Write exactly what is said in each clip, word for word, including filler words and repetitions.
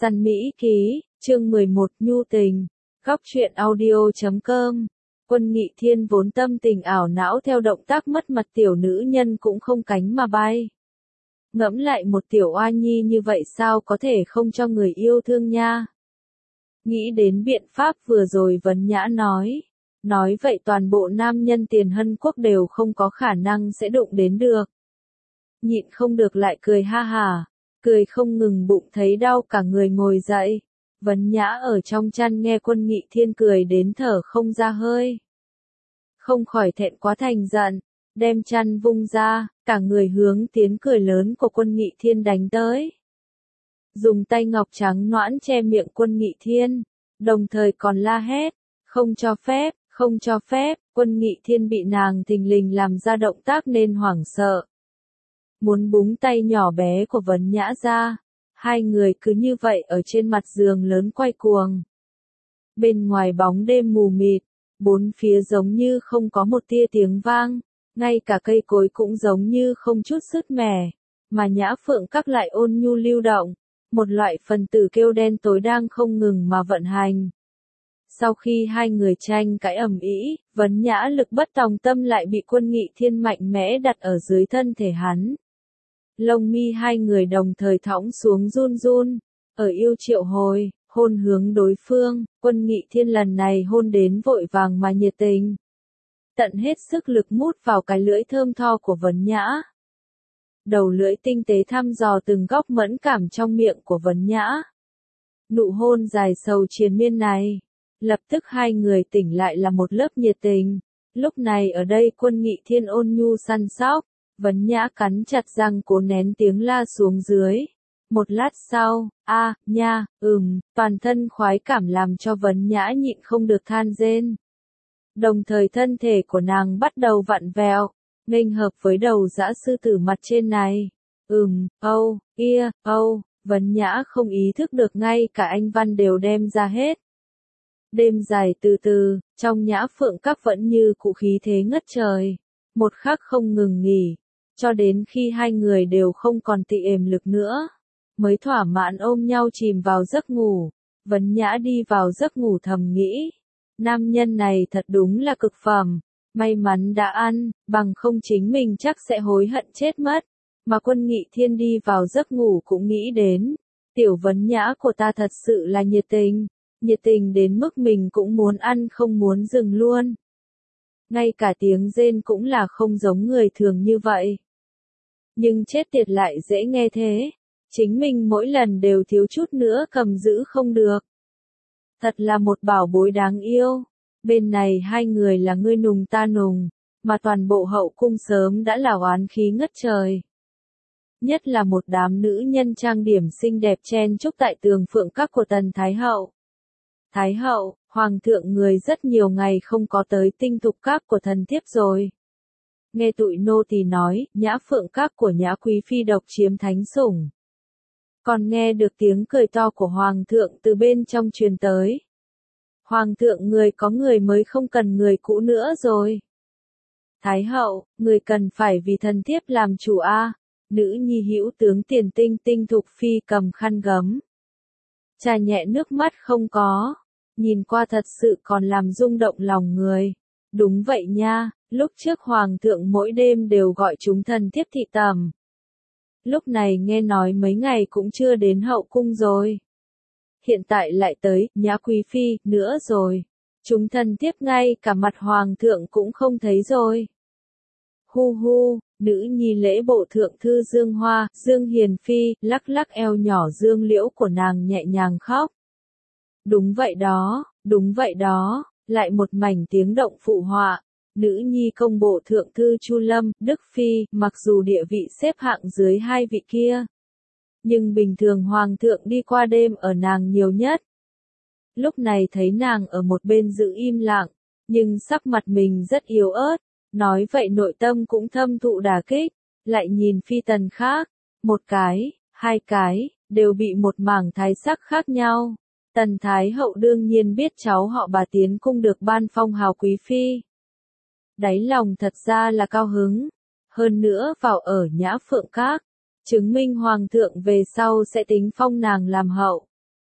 Săn Mỹ ký, chương mười một Nhu tình, góc truyện audio chấm com. Quân Nghị Thiên vốn tâm tình ảo não theo động tác mất mặt tiểu nữ nhân cũng không cánh mà bay. Ngẫm lại một tiểu oa nhi như vậy sao có thể không cho người yêu thương nha. Nghĩ đến biện pháp vừa rồi Vấn Nhã nói. Nói vậy toàn bộ nam nhân tiền Hân Quốc đều không có khả năng sẽ đụng đến được. Nhịn không được lại cười ha hà. Cười không ngừng bụng thấy đau cả người ngồi dậy. Vấn Nhã ở trong chăn nghe Quân Nghị Thiên cười đến thở không ra hơi. Không khỏi thẹn quá thành giận, đem chăn vung ra, cả người hướng tiếng cười lớn của Quân Nghị Thiên đánh tới. Dùng tay ngọc trắng nõn che miệng Quân Nghị Thiên, đồng thời còn la hét, không cho phép, không cho phép. Quân Nghị Thiên bị nàng thình lình làm ra động tác nên hoảng sợ. Muốn búng tay nhỏ bé của Vấn Nhã ra, hai người cứ như vậy ở trên mặt giường lớn quay cuồng. Bên ngoài bóng đêm mù mịt, bốn phía giống như không có một tia tiếng vang, ngay cả cây cối cũng giống như không chút sứt mẻ, mà Nhã Phượng Các lại ôn nhu lưu động, một loại phần tử kêu đen tối đang không ngừng mà vận hành. Sau khi hai người tranh cãi ầm ĩ, Vấn Nhã lực bất tòng tâm lại bị Quân Nghị Thiên mạnh mẽ đặt ở dưới thân thể hắn. Lông mi hai người đồng thời thõng xuống run run, ở yêu triệu hồi, hôn hướng đối phương. Quân Nghị Thiên lần này hôn đến vội vàng mà nhiệt tình. Tận hết sức lực mút vào cái lưỡi thơm tho của Vấn Nhã. Đầu lưỡi tinh tế thăm dò từng góc mẫn cảm trong miệng của Vấn Nhã. Nụ hôn dài sầu triền miên này, lập tức hai người tỉnh lại là một lớp nhiệt tình. Lúc này ở đây Quân Nghị Thiên ôn nhu săn sóc. Vấn Nhã cắn chặt răng cố nén tiếng la xuống dưới. Một lát sau, a, nha, ừm, toàn thân khoái cảm làm cho Vấn Nhã nhịn không được than rên. Đồng thời thân thể của nàng bắt đầu vặn vẹo, nghênh hợp với đầu dã sư tử mặt trên này. Ừm, âu, kia, âu, Vấn Nhã không ý thức được ngay cả anh văn đều đem ra hết. Đêm dài từ từ, trong Nhã Phượng Các vẫn như cụ khí thế ngất trời. Một khắc không ngừng nghỉ. Cho đến khi hai người đều không còn tị ềm lực nữa, mới thỏa mãn ôm nhau chìm vào giấc ngủ. Vấn Nhã đi vào giấc ngủ thầm nghĩ, nam nhân này thật đúng là cực phẩm, may mắn đã ăn, bằng không chính mình chắc sẽ hối hận chết mất. Mà Quân Nghị Thiên đi vào giấc ngủ cũng nghĩ đến, tiểu Vấn Nhã của ta thật sự là nhiệt tình, nhiệt tình đến mức mình cũng muốn ăn không muốn dừng luôn. Ngay cả tiếng rên cũng là không giống người thường như vậy. Nhưng chết tiệt lại dễ nghe thế. Chính mình mỗi lần đều thiếu chút nữa cầm giữ không được. Thật là một bảo bối đáng yêu. Bên này hai người là ngươi nùng ta nùng, mà toàn bộ hậu cung sớm đã là oán khí ngất trời. Nhất là một đám nữ nhân trang điểm xinh đẹp chen chúc tại tường Phượng Các của Tần Thái Hậu. Thái Hậu, Hoàng thượng người rất nhiều ngày không có tới Tinh Thục Các của thần thiếp rồi. Nghe tụi nô tỳ nói, Nhã Phượng Các của Nhã Quý Phi độc chiếm thánh sủng. Còn nghe được tiếng cười to của Hoàng thượng từ bên trong truyền tới. Hoàng thượng người có người mới không cần người cũ nữa rồi. Thái Hậu, người cần phải vì thần thiếp làm chủ a. Nữ nhi hữu tướng Tiền Tinh Tinh Thục Phi cầm khăn gấm. Trà nhẹ nước mắt không có. Nhìn qua thật sự còn làm rung động lòng người. Đúng vậy nha, lúc trước Hoàng thượng mỗi đêm đều gọi chúng thần thiếp thị tầm. Lúc này nghe nói mấy ngày cũng chưa đến hậu cung rồi. Hiện tại lại tới, Nhã Quý Phi, nữa rồi. Chúng thần thiếp ngay cả mặt Hoàng thượng cũng không thấy rồi. Hu hu, nữ nhi lễ bộ thượng thư Dương Hoa, Dương Hiền Phi, lắc lắc eo nhỏ dương liễu của nàng nhẹ nhàng khóc. Đúng vậy đó, đúng vậy đó, lại một mảnh tiếng động phụ họa. Nữ nhi công bộ thượng thư Chu Lâm, Đức Phi, mặc dù địa vị xếp hạng dưới hai vị kia. Nhưng bình thường Hoàng thượng đi qua đêm ở nàng nhiều nhất. Lúc này thấy nàng ở một bên giữ im lặng, nhưng sắc mặt mình rất yếu ớt, nói vậy nội tâm cũng thâm thụ đả kích, lại nhìn phi tần khác, một cái, hai cái, đều bị một mảng thái sắc khác nhau. Tần Thái Hậu đương nhiên biết cháu họ bà tiến cung được ban phong hào quý phi. Đáy lòng thật ra là cao hứng, hơn nữa vào ở Nhã Phượng Các, chứng minh Hoàng thượng về sau sẽ tính phong nàng làm hậu.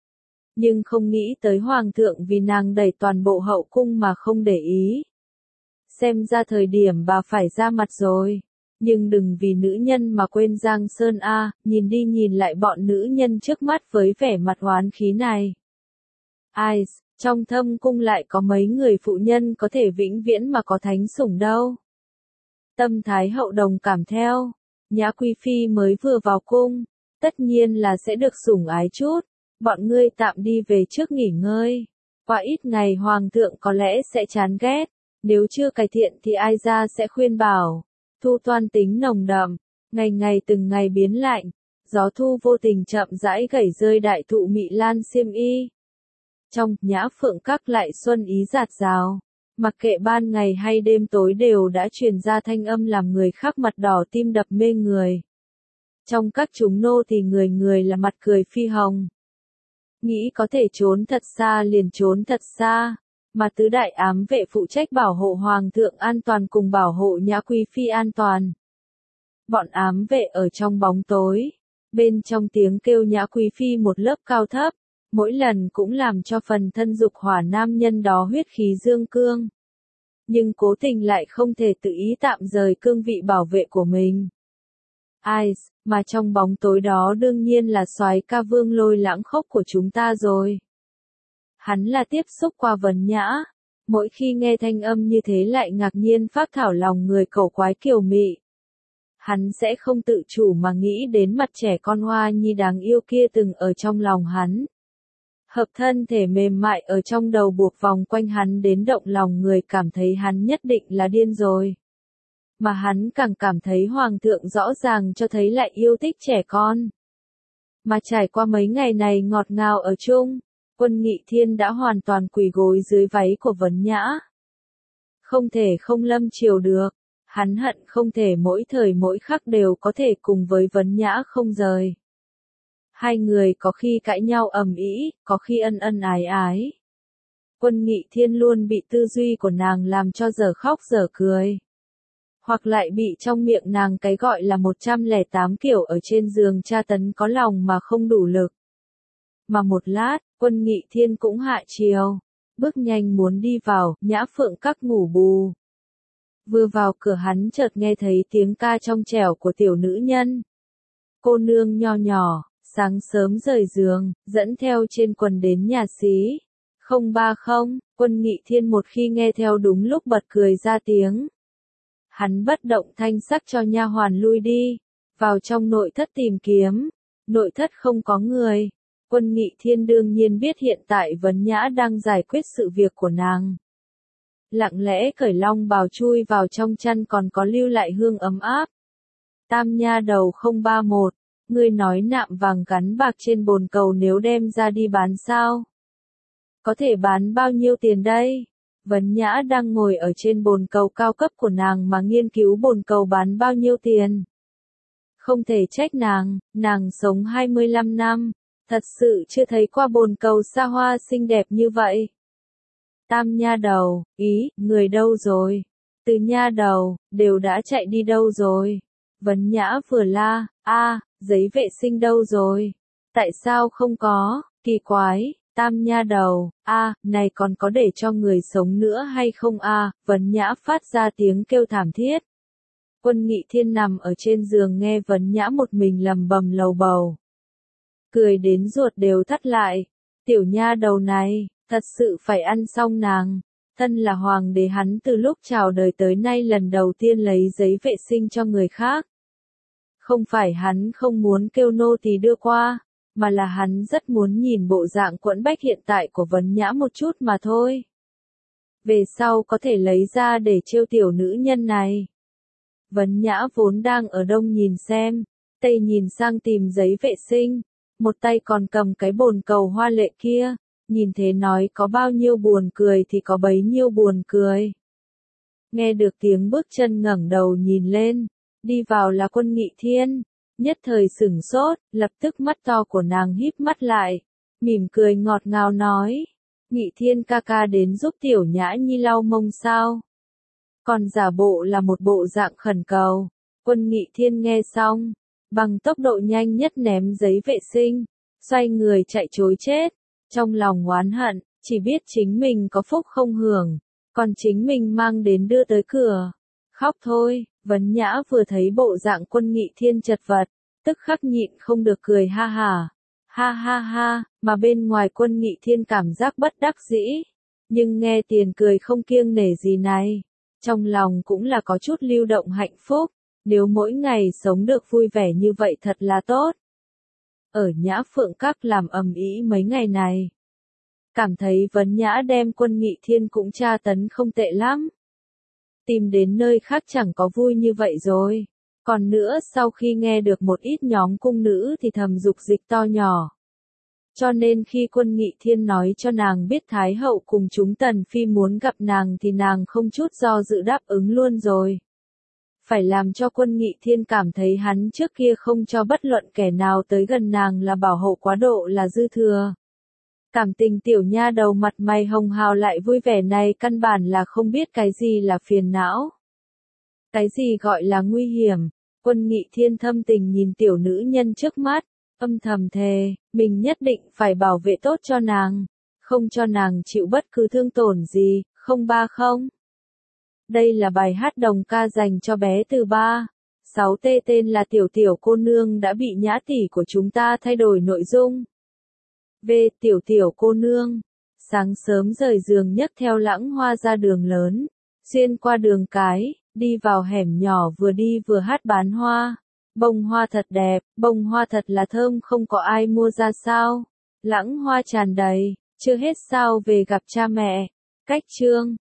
Nhưng không nghĩ tới hoàng thượng vì nàng đẩy toàn bộ hậu cung mà không để ý. Xem ra thời điểm bà phải ra mặt rồi. Nhưng đừng vì nữ nhân mà quên Giang Sơn a, nhìn đi nhìn lại bọn nữ nhân trước mắt với vẻ mặt oán khí này. Ai, trong thâm cung lại có mấy người phụ nhân có thể vĩnh viễn mà có thánh sủng đâu. Tâm Thái hậu đồng cảm theo, Nhã Quý Phi mới vừa vào cung, tất nhiên là sẽ được sủng ái chút, bọn ngươi tạm đi về trước nghỉ ngơi. Qua ít ngày hoàng thượng có lẽ sẽ chán ghét, nếu chưa cải thiện thì ai ra sẽ khuyên bảo. Thu toan tính nồng đậm, ngày ngày từng ngày biến lạnh, gió thu vô tình chậm rãi gảy rơi đại thụ mị lan xiêm y. Trong Nhã Phượng Các lại xuân ý rạt rào, mặc kệ ban ngày hay đêm tối đều đã truyền ra thanh âm làm người khác mặt đỏ tim đập mê người. Trong các chúng nô thì người người là mặt cười phi hồng. Nghĩ có thể trốn thật xa liền trốn thật xa, mà tứ đại ám vệ phụ trách bảo hộ hoàng thượng an toàn cùng bảo hộ Nhã Quý Phi an toàn. Bọn ám vệ ở trong bóng tối, bên trong tiếng kêu Nhã Quý Phi một lớp cao thấp, mỗi lần cũng làm cho phần thân dục hỏa nam nhân đó huyết khí dương cương. Nhưng cố tình lại không thể tự ý tạm rời cương vị bảo vệ của mình. Ai, mà trong bóng tối đó đương nhiên là soái ca Vương Lôi Lãng Khốc của chúng ta rồi. Hắn là tiếp xúc qua Vấn Nhã, mỗi khi nghe thanh âm như thế lại ngạc nhiên phát thảo lòng người cẩu quái kiều mị. Hắn sẽ không tự chủ mà nghĩ đến mặt trẻ con hoa nhi đáng yêu kia từng ở trong lòng hắn. Hợp thân thể mềm mại ở trong đầu buộc vòng quanh hắn đến động lòng người cảm thấy hắn nhất định là điên rồi. Mà hắn càng cảm thấy hoàng thượng rõ ràng cho thấy lại yêu thích trẻ con. Mà trải qua mấy ngày này ngọt ngào ở chung, Quân Nghị Thiên đã hoàn toàn quỳ gối dưới váy của Vấn Nhã. Không thể không lâm chiều được, hắn hận không thể mỗi thời mỗi khắc đều có thể cùng với Vấn Nhã không rời. Hai người có khi cãi nhau ầm ĩ, có khi ân ân ái ái. Quân Nghị Thiên luôn bị tư duy của nàng làm cho dở khóc dở cười. Hoặc lại bị trong miệng nàng cái gọi là một trăm lẻ tám kiểu ở trên giường tra tấn có lòng mà không đủ lực. Mà một lát, Quân Nghị Thiên cũng hạ chiều, bước nhanh muốn đi vào, Nhã Phượng Các ngủ bù. Vừa vào cửa hắn chợt nghe thấy tiếng ca trong trẻo của tiểu nữ nhân. Cô nương nho nhỏ, sáng sớm rời giường, dẫn theo trên quần đến nhà xí. Không ba không, Quân Nghị Thiên một khi nghe theo đúng lúc bật cười ra tiếng. Hắn bất động thanh sắc cho nha hoàn lui đi, vào trong nội thất tìm kiếm. Nội thất không có người. Quân Nghị Thiên đương nhiên biết hiện tại Vấn Nhã đang giải quyết sự việc của nàng. Lặng lẽ cởi long bào chui vào trong chăn còn có lưu lại hương ấm áp. Tam nha đầu không ba một, ngươi nói nạm vàng gắn bạc trên bồn cầu nếu đem ra đi bán sao? Có thể bán bao nhiêu tiền đây? Vấn Nhã đang ngồi ở trên bồn cầu cao cấp của nàng mà nghiên cứu bồn cầu bán bao nhiêu tiền. Không thể trách nàng, nàng sống hai mươi lăm năm, thật sự chưa thấy qua bồn cầu xa hoa xinh đẹp như vậy. Tam nha đầu, ý, người đâu rồi? Từ nha đầu, đều đã chạy đi đâu rồi? Vấn Nhã vừa la, a, giấy vệ sinh đâu rồi? Tại sao không có? Kỳ quái. Tam nha đầu, a, này còn có để cho người sống nữa hay không a? Vấn Nhã phát ra tiếng kêu thảm thiết. Quân Nghị Thiên nằm ở trên giường nghe Vấn Nhã một mình lầm bầm lầu bầu. Cười đến ruột đều thắt lại. Tiểu nha đầu này, thật sự phải ăn xong nàng. Thân là hoàng đế hắn từ lúc chào đời tới nay lần đầu tiên lấy giấy vệ sinh cho người khác. Không phải hắn không muốn kêu nô tỳ đưa qua, mà là hắn rất muốn nhìn bộ dạng quẫn bách hiện tại của Vấn Nhã một chút mà thôi. Về sau có thể lấy ra để trêu tiểu nữ nhân này. Vấn Nhã vốn đang ở đông nhìn xem, tây nhìn sang tìm giấy vệ sinh, một tay còn cầm cái bồn cầu hoa lệ kia, nhìn thế nói có bao nhiêu buồn cười thì có bấy nhiêu buồn cười. Nghe được tiếng bước chân ngẩng đầu nhìn lên, đi vào là Quân Nghị Thiên. Nhất thời sửng sốt, lập tức mắt to của nàng híp mắt lại, mỉm cười ngọt ngào nói, Nghị Thiên ca ca đến giúp tiểu Nhã nhi lau mông sao? Còn giả bộ là một bộ dạng khẩn cầu. Quân Nghị Thiên nghe xong, bằng tốc độ nhanh nhất ném giấy vệ sinh, xoay người chạy trối chết, Trong lòng oán hận, chỉ biết chính mình có phúc không hưởng, còn chính mình mang đến đưa tới cửa. Khóc thôi, Vấn Nhã vừa thấy bộ dạng Quân Nghị Thiên chật vật, tức khắc nhịn không được cười ha hả. Ha ha ha, mà bên ngoài Quân Nghị Thiên cảm giác bất đắc dĩ, nhưng nghe tiền cười không kiêng nể gì này, trong lòng cũng là có chút lưu động hạnh phúc, nếu mỗi ngày sống được vui vẻ như vậy thật là tốt. Ở Nhã Phượng Các làm ầm ĩ mấy ngày này, cảm thấy Vấn Nhã đem Quân Nghị Thiên cũng tra tấn không tệ lắm. Tìm đến nơi khác chẳng có vui như vậy rồi. Còn nữa sau khi nghe được một ít nhóm cung nữ thì thầm dục dịch to nhỏ. Cho nên khi Quân Nghị Thiên nói cho nàng biết Thái hậu cùng chúng Tần Phi muốn gặp nàng thì nàng không chút do dự đáp ứng luôn rồi. Phải làm cho Quân Nghị Thiên cảm thấy hắn trước kia không cho bất luận kẻ nào tới gần nàng là bảo hộ quá độ là dư thừa. Cảm tình tiểu nha đầu mặt mày hồng hào lại vui vẻ này căn bản là không biết cái gì là phiền não. Cái gì gọi là nguy hiểm, Quân Nghị Thiên thâm tình nhìn tiểu nữ nhân trước mắt, âm thầm thề, mình nhất định phải bảo vệ tốt cho nàng, không cho nàng chịu bất cứ thương tổn gì, không ba không. Đây là bài hát đồng ca dành cho bé từ ba. sáu T tên là Tiểu Tiểu Cô Nương đã bị Nhã tỷ của chúng ta thay đổi nội dung. V. Tiểu Tiểu Cô Nương. Sáng sớm rời giường nhấc theo Lãng Hoa ra đường lớn, xuyên qua đường cái, đi vào hẻm nhỏ vừa đi vừa hát bán hoa. Bông hoa thật đẹp, bông hoa thật là thơm không có ai mua ra sao. Lãng hoa tràn đầy, chưa hết sao về gặp cha mẹ. Cách chương